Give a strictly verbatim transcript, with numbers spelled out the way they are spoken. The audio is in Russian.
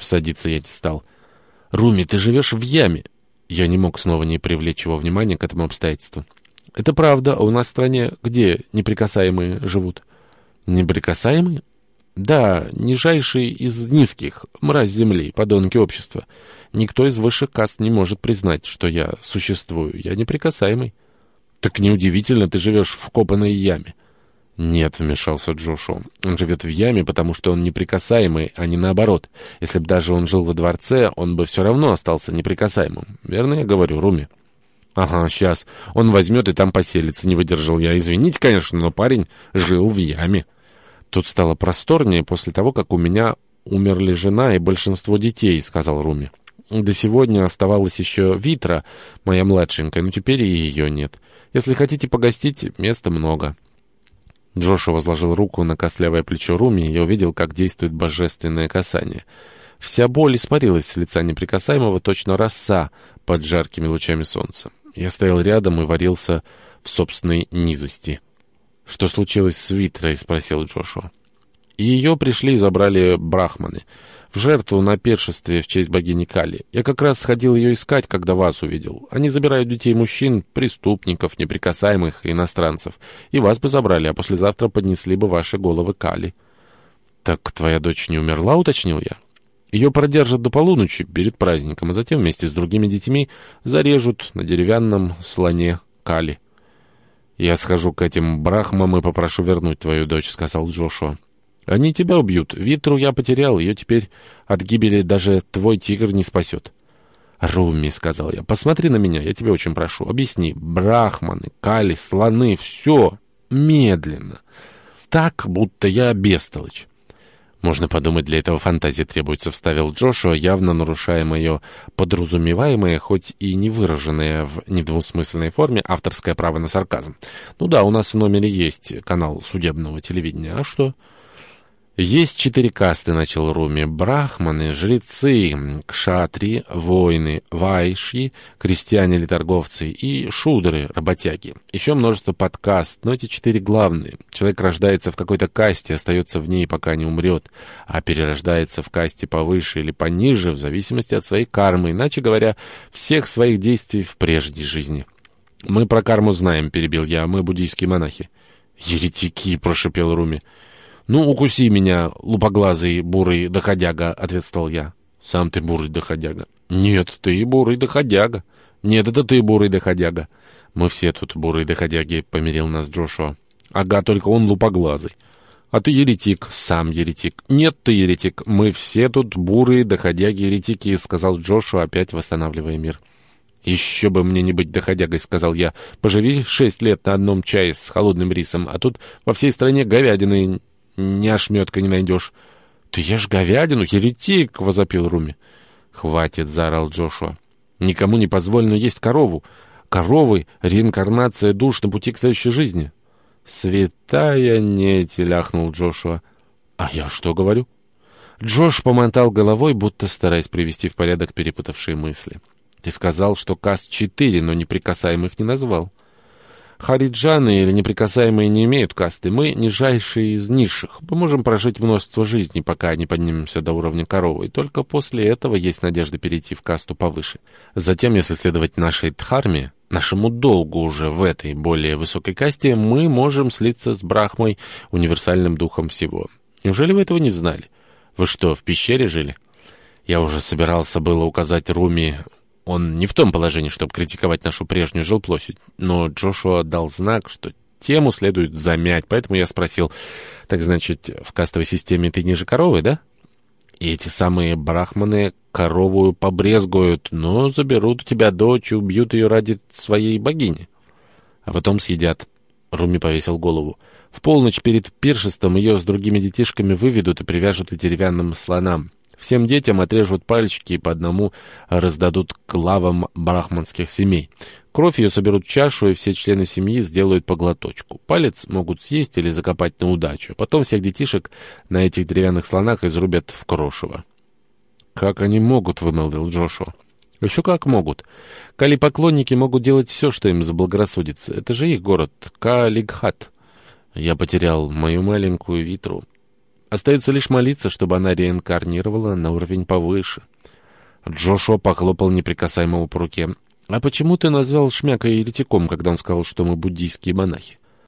Садиться я не стал. «Руми, ты живешь в яме!» Я не мог снова не привлечь его внимания к этому обстоятельству. «Это правда, а у нас в стране где неприкасаемые живут?» «Неприкасаемые?» «Да, нижайший из низких, мразь земли, подонки общества. Никто из высших каст не может признать, что я существую. Я неприкасаемый». «Так неудивительно, ты живешь в копанной яме». «Нет», — вмешался Джошуа. «Он живет в яме, потому что он неприкасаемый, а не наоборот. Если бы даже он жил во дворце, он бы все равно остался неприкасаемым. Верно я говорю, Руми?» «Ага, сейчас. Он возьмет и там поселится», — не выдержал я. «Извините, конечно, но парень жил в яме». «Тут стало просторнее после того, как у меня умерли жена и большинство детей», — сказал Руми. «До сегодня оставалась еще Витра, моя младшенькая, но теперь и ее нет. Если хотите погостить, места много». Джошуа возложил руку на костлявое плечо Руми, и я увидел, как действует божественное касание. Вся боль испарилась с лица неприкасаемого, точно роса под жаркими лучами солнца. Я стоял рядом и варился в собственной низости. «Что случилось с Витрой?» — спросил Джошуа. «Ее пришли и забрали брахманы. В жертву на пиршестве в честь богини Кали. Я как раз сходил ее искать, когда вас увидел. Они забирают детей мужчин, преступников, неприкасаемых, иностранцев. И вас бы забрали, а послезавтра поднесли бы ваши головы Кали». «Так твоя дочь не умерла?» — уточнил я. «Ее продержат до полуночи перед праздником, а затем вместе с другими детьми зарежут на деревянном слоне Кали». «Я схожу к этим брахмам и попрошу вернуть твою дочь», — сказал Джошуа. «Они тебя убьют. Витру я потерял, ее теперь от гибели даже твой тигр не спасет». «Руми», — сказал я, — «посмотри на меня, я тебя очень прошу. Объясни. Брахманы, Кали, слоны — все медленно. Так, будто я бестолочь». «Можно подумать, для этого фантазии требуется», — вставил Джошуа, явно нарушая мое подразумеваемое, хоть и не выраженное в недвусмысленной форме, авторское право на сарказм. «Ну да, у нас в номере есть канал судебного телевидения. А что?» «Есть четыре касты», — начал Руми. «Брахманы, жрецы, кшатри, воины, вайши, крестьяне или торговцы и шудры, работяги. Еще множество подкаст, но эти четыре главные. Человек рождается в какой-то касте, остается в ней, пока не умрет, а перерождается в касте повыше или пониже, в зависимости от своей кармы, иначе говоря, всех своих действий в прежней жизни». «Мы про карму знаем», — перебил я, — «мы буддийские монахи». «Еретики», — прошепел Руми. «Ну, укуси меня, лупоглазый бурый доходяга», — ответствовал я. «Сам ты бурый доходяга». «Нет, ты бурый доходяга». «Нет, это ты бурый доходяга». «Мы все тут бурые доходяги», — помирил нас Джошуа. «Ага, только он лупоглазый». «А ты еретик». «Сам еретик». «Нет, ты еретик. Мы все тут бурые доходяги-еретики», — сказал Джошуа, опять восстанавливая мир. «Еще бы мне не быть доходягой», — сказал я. «Поживи шесть лет на одном чае с холодным рисом, а тут во всей стране говядины ни ошметка не найдешь». «Ты ешь говядину, еретик!» — возопил Руми. «Хватит!» — заорал Джошуа. «Никому не позволено есть корову. Коровы — реинкарнация душ на пути к следующей жизни». «Святая неть!» — ляхнул Джошуа. «А я что говорю?» Джош помотал головой, будто стараясь привести в порядок перепутавшие мысли. «Ты сказал, что каст четыре, но неприкасаемых не назвал». «Хариджаны или неприкасаемые не имеют касты. Мы нижайшие из низших. Мы можем прожить множество жизней, пока не поднимемся до уровня коровы, и только после этого есть надежда перейти в касту повыше. Затем, если следовать нашей дхарме, нашему долгу уже в этой более высокой касте, мы можем слиться с Брахмой, универсальным духом всего. Неужели вы этого не знали? Вы что, в пещере жили?» Я уже собирался было указать Руми. Он не в том положении, чтобы критиковать нашу прежнюю жилплощадь, но Джошуа дал знак, что тему следует замять, поэтому я спросил: «Так значит, в кастовой системе ты ниже коровы, да?» «И эти самые брахманы корову побрезгуют, но заберут у тебя дочь и убьют ее ради своей богини, а потом съедят». Руми повесил голову. «В полночь перед пиршеством ее с другими детишками выведут и привяжут к деревянным слонам. Всем детям отрежут пальчики и по одному раздадут к главам брахманских семей. Кровь ее соберут в чашу, и все члены семьи сделают по глоточку. Палец могут съесть или закопать на удачу. Потом всех детишек на этих деревянных слонах изрубят в крошево». «Как они могут?» — вымолвил Джошуа. «Еще как могут. Кали-поклонники могут делать все, что им заблагорассудится. Это же их город, Калигхат. Я потерял мою маленькую Витру». Остается лишь молиться, чтобы она реинкарнировала на уровень повыше. Джошуа похлопал неприкасаемого по руке. «А почему ты назвал Шмяка еретиком, когда он сказал, что мы буддийские монахи?»